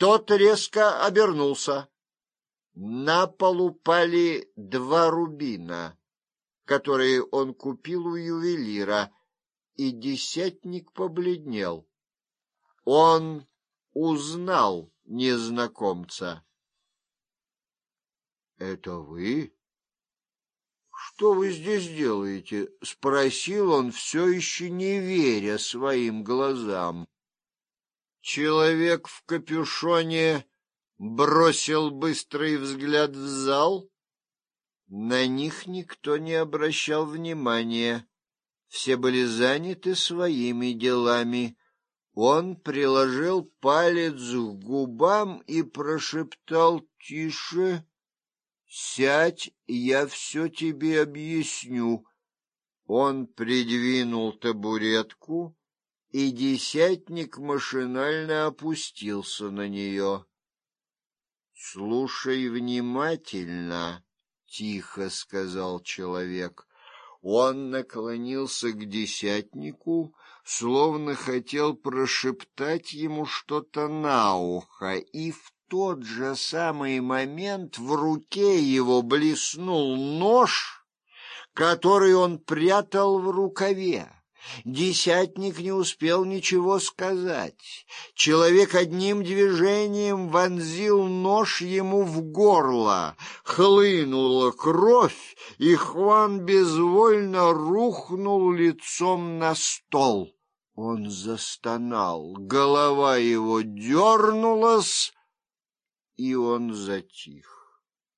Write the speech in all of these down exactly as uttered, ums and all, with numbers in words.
Тот резко обернулся. На пол упали два рубина, которые он купил у ювелира, и десятник побледнел. Он узнал незнакомца. — Это вы? — Что вы здесь делаете? — спросил он, все еще не веря своим глазам. Человек в капюшоне бросил быстрый взгляд в зал. На них никто не обращал внимания. Все были заняты своими делами. Он приложил палец к губам и прошептал: «Тише, сядь, я все тебе объясню». Он придвинул табуретку, и десятник машинально опустился на нее. «Слушай внимательно», — тихо сказал человек. Он наклонился к десятнику, словно хотел прошептать ему что-то на ухо, и в тот же самый момент в руке его блеснул нож, который он прятал в рукаве. Десятник не успел ничего сказать. Человек одним движением вонзил нож ему в горло. Хлынула кровь, и Хуан безвольно рухнул лицом на стол. Он застонал, голова его дернулась, и он затих.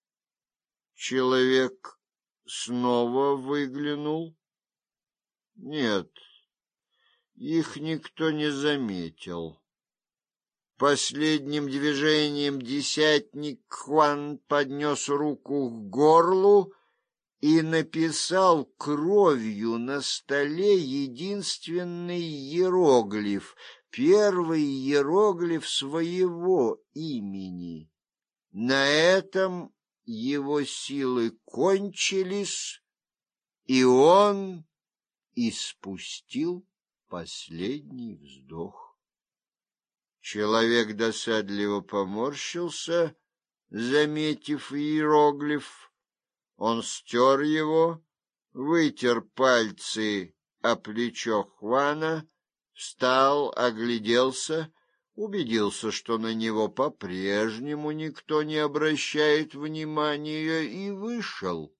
Человек снова выглянул. Нет, их никто не заметил. Последним движением десятник Хуан поднес руку к горлу и написал кровью на столе единственный иероглиф, первый иероглиф своего имени. На этом его силы кончились, и он испустил последний вздох. Человек досадливо поморщился, заметив иероглиф. Он стер его, вытер пальцы о плечо Хуана, встал, огляделся, убедился, что на него по-прежнему никто не обращает внимания, и вышел.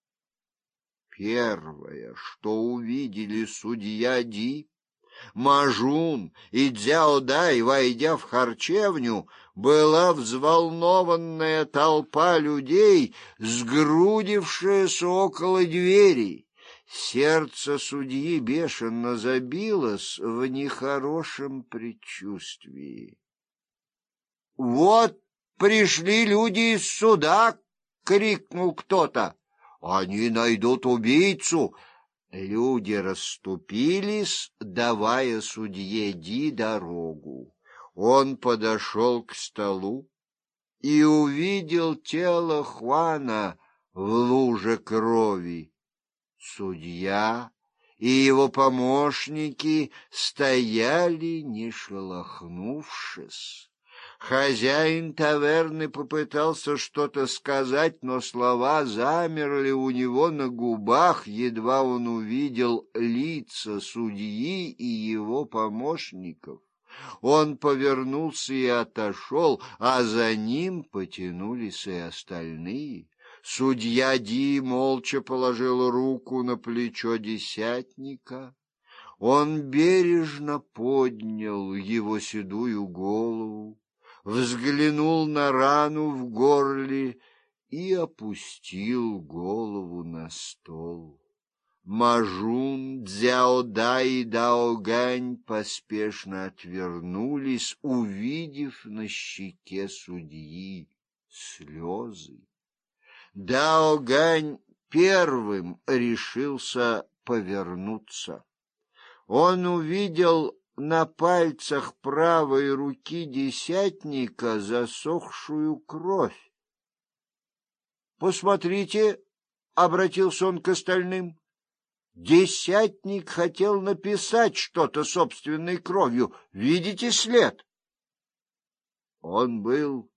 Первое, что увидели судья Ди, Мажун и Цзяо Дай, войдя в харчевню, была взволнованная толпа людей, сгрудившаяся около двери. Сердце судьи бешено забилось в нехорошем предчувствии. — Вот пришли люди из суда! — крикнул кто-то. Они найдут убийцу. Люди расступились, давая судье Ди дорогу. Он подошел к столу и увидел тело Хуана в луже крови. Судья и его помощники стояли, не шелохнувшись. Хозяин таверны попытался что-то сказать, но слова замерли у него на губах, едва он увидел лица судьи и его помощников. Он повернулся и отошел, а за ним потянулись и остальные. Судья Ди молча положил руку на плечо десятника. Он бережно поднял его седую голову, взглянул на рану в горле и опустил голову на стол. Мажун, Цзяо Дай и Дао Гань поспешно отвернулись, увидев на щеке судьи слезы. Дао Гань первым решился повернуться. Он увидел на пальцах правой руки десятника засохшую кровь. «Посмотрите», — обратился он к остальным, — «десятник хотел написать что-то собственной кровью. Видите след?» Он был